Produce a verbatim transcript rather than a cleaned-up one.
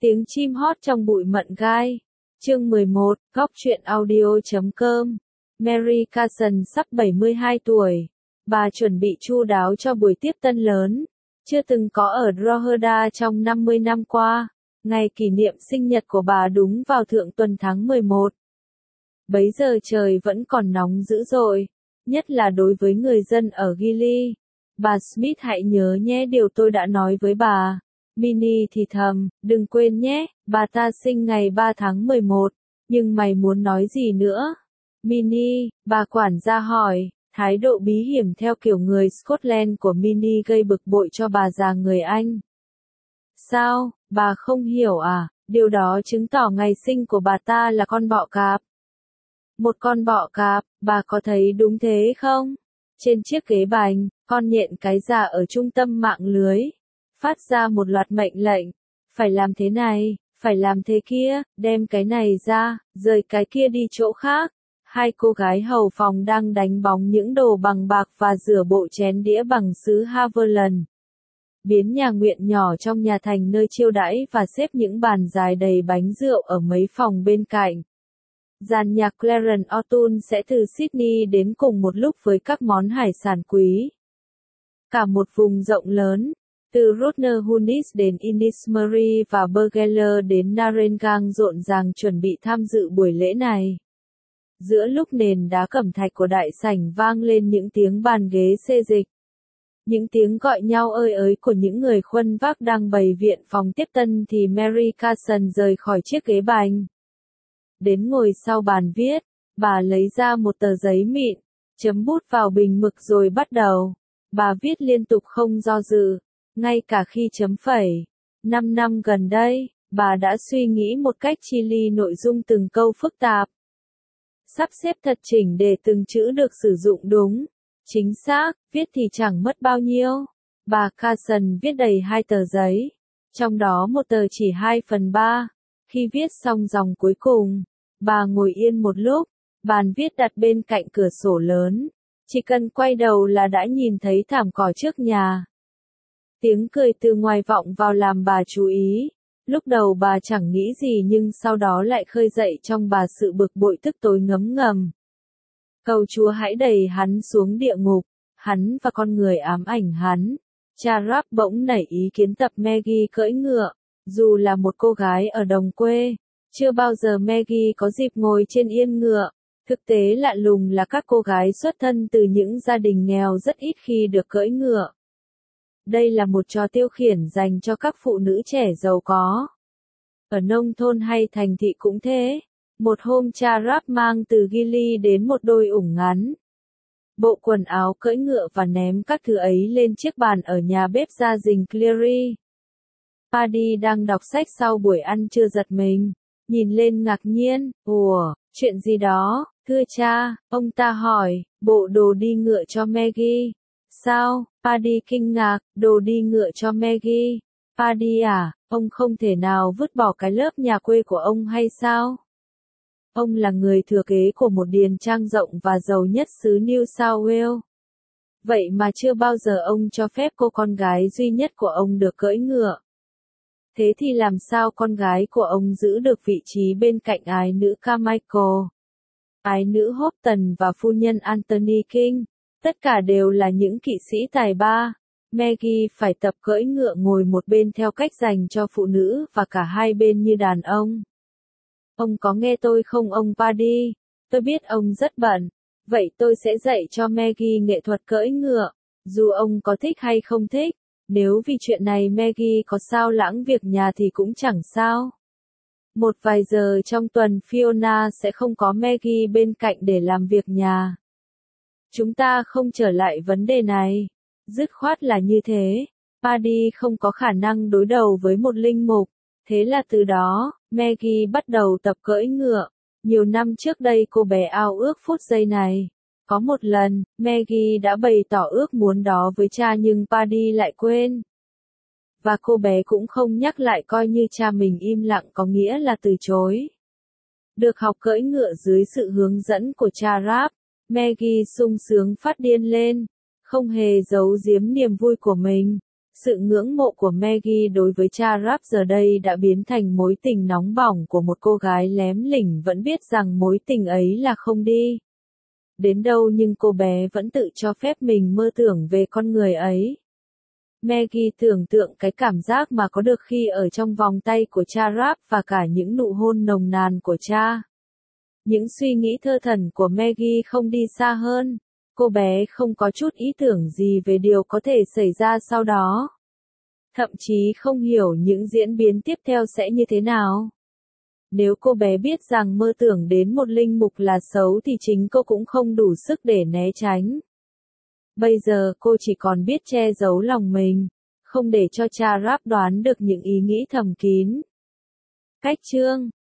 Tiếng chim hót trong bụi mận gai. Chương mười một, góc truyện audio chấm com. Mary Carson sắp bảy mươi hai tuổi. Bà chuẩn bị chu đáo cho buổi tiếp tân lớn, chưa từng có ở Drogheda trong năm mươi năm qua. Ngày kỷ niệm sinh nhật của bà đúng vào thượng tuần tháng mười một. Bấy giờ trời vẫn còn nóng dữ dội, nhất là đối với người dân ở Gili. Bà Smith hãy nhớ nhé điều tôi đã nói với bà. Minnie thì thầm, đừng quên nhé, bà ta sinh ngày ba tháng mười một, nhưng mày muốn nói gì nữa? Minnie, bà quản gia hỏi, thái độ bí hiểm theo kiểu người Scotland của Minnie gây bực bội cho bà già người Anh. Sao, bà không hiểu à, điều đó chứng tỏ ngày sinh của bà ta là con bọ cạp. Một con bọ cạp, bà có thấy đúng thế không? Trên chiếc ghế bành, con nhện cái già ở trung tâm mạng lưới phát ra một loạt mệnh lệnh, phải làm thế này, phải làm thế kia, đem cái này ra, rời cái kia đi chỗ khác. Hai cô gái hầu phòng đang đánh bóng những đồ bằng bạc và rửa bộ chén đĩa bằng sứ Haverland. Biến nhà nguyện nhỏ trong nhà thành nơi chiêu đãi và xếp những bàn dài đầy bánh rượu ở mấy phòng bên cạnh. Dàn nhạc Clarence O'Toole sẽ từ Sydney đến cùng một lúc với các món hải sản quý. Cả một vùng rộng lớn, từ Rottnest đến Innismurray và Burghley đến Narragansett rộn ràng chuẩn bị tham dự buổi lễ này. Giữa lúc nền đá cẩm thạch của đại sảnh vang lên những tiếng bàn ghế xê dịch, những tiếng gọi nhau ơi ới của những người khuân vác đang bày viện phòng tiếp tân thì Mary Carson rời khỏi chiếc ghế bành. Đến ngồi sau bàn viết, bà lấy ra một tờ giấy mịn, chấm bút vào bình mực rồi bắt đầu. Bà viết liên tục không do dự, ngay cả khi chấm phẩy. Năm năm gần đây, bà đã suy nghĩ một cách chi li nội dung từng câu phức tạp. Sắp xếp thật chỉnh để từng chữ được sử dụng đúng, chính xác, viết thì chẳng mất bao nhiêu. Bà Carson viết đầy hai tờ giấy, trong đó một tờ chỉ hai phần ba. Khi viết xong dòng cuối cùng, bà ngồi yên một lúc, bàn viết đặt bên cạnh cửa sổ lớn. Chỉ cần quay đầu là đã nhìn thấy thảm cỏ trước nhà. Tiếng cười từ ngoài vọng vào làm bà chú ý. Lúc đầu bà chẳng nghĩ gì nhưng sau đó lại khơi dậy trong bà sự bực bội tức tối ngấm ngầm. Cầu Chúa hãy đẩy hắn xuống địa ngục, hắn và con người ám ảnh hắn. Cha Rap bỗng nảy ý kiến tập Maggie cưỡi ngựa. Dù là một cô gái ở đồng quê, chưa bao giờ Maggie có dịp ngồi trên yên ngựa. Thực tế lạ lùng là các cô gái xuất thân từ những gia đình nghèo rất ít khi được cưỡi ngựa. Đây là một trò tiêu khiển dành cho các phụ nữ trẻ giàu có. Ở nông thôn hay thành thị cũng thế. Một hôm cha Rap mang từ Gili đến một đôi ủng ngắn, bộ quần áo cưỡi ngựa và ném các thứ ấy lên chiếc bàn ở nhà bếp gia đình Cleary. Paddy đang đọc sách sau buổi ăn trưa giật mình, nhìn lên ngạc nhiên, ủa, chuyện gì đó, thưa cha, ông ta hỏi, bộ đồ đi ngựa cho Maggie. Sao, Paddy kinh ngạc, đồ đi ngựa cho Maggie. Paddy à, ông không thể nào vứt bỏ cái lớp nhà quê của ông hay sao? Ông là người thừa kế của một điền trang rộng và giàu nhất xứ New South Wales. Vậy mà chưa bao giờ ông cho phép cô con gái duy nhất của ông được cưỡi ngựa. Thế thì làm sao con gái của ông giữ được vị trí bên cạnh ái nữ Carmichael, ái nữ Houghton và phu nhân Anthony King? Tất cả đều là những kỵ sĩ tài ba. Maggie phải tập cưỡi ngựa ngồi một bên theo cách dành cho phụ nữ và cả hai bên như đàn ông. Ông có nghe tôi không ông Paddy? Tôi biết ông rất bận. Vậy tôi sẽ dạy cho Maggie nghệ thuật cưỡi ngựa, dù ông có thích hay không thích. Nếu vì chuyện này Maggie có sao lãng việc nhà thì cũng chẳng sao. Một vài giờ trong tuần Fiona sẽ không có Maggie bên cạnh để làm việc nhà. Chúng ta không trở lại vấn đề này. Dứt khoát là như thế. Paddy không có khả năng đối đầu với một linh mục. Thế là từ đó, Maggie bắt đầu tập cưỡi ngựa. Nhiều năm trước đây cô bé ao ước phút giây này. Có một lần, Maggie đã bày tỏ ước muốn đó với cha nhưng Paddy lại quên. Và cô bé cũng không nhắc lại coi như cha mình im lặng có nghĩa là từ chối. Được học cưỡi ngựa dưới sự hướng dẫn của cha Rap, Maggie sung sướng phát điên lên, không hề giấu giếm niềm vui của mình. Sự ngưỡng mộ của Maggie đối với cha Rap giờ đây đã biến thành mối tình nóng bỏng của một cô gái lém lỉnh vẫn biết rằng mối tình ấy là không đi đến đâu nhưng cô bé vẫn tự cho phép mình mơ tưởng về con người ấy. Maggie tưởng tượng cái cảm giác mà có được khi ở trong vòng tay của cha Rap và cả những nụ hôn nồng nàn của cha. Những suy nghĩ thơ thẩn của Maggie không đi xa hơn. Cô bé không có chút ý tưởng gì về điều có thể xảy ra sau đó. Thậm chí không hiểu những diễn biến tiếp theo sẽ như thế nào. Nếu cô bé biết rằng mơ tưởng đến một linh mục là xấu thì chính cô cũng không đủ sức để né tránh. Bây giờ cô chỉ còn biết che giấu lòng mình, không để cho cha Rap đoán được những ý nghĩ thầm kín. Cách chương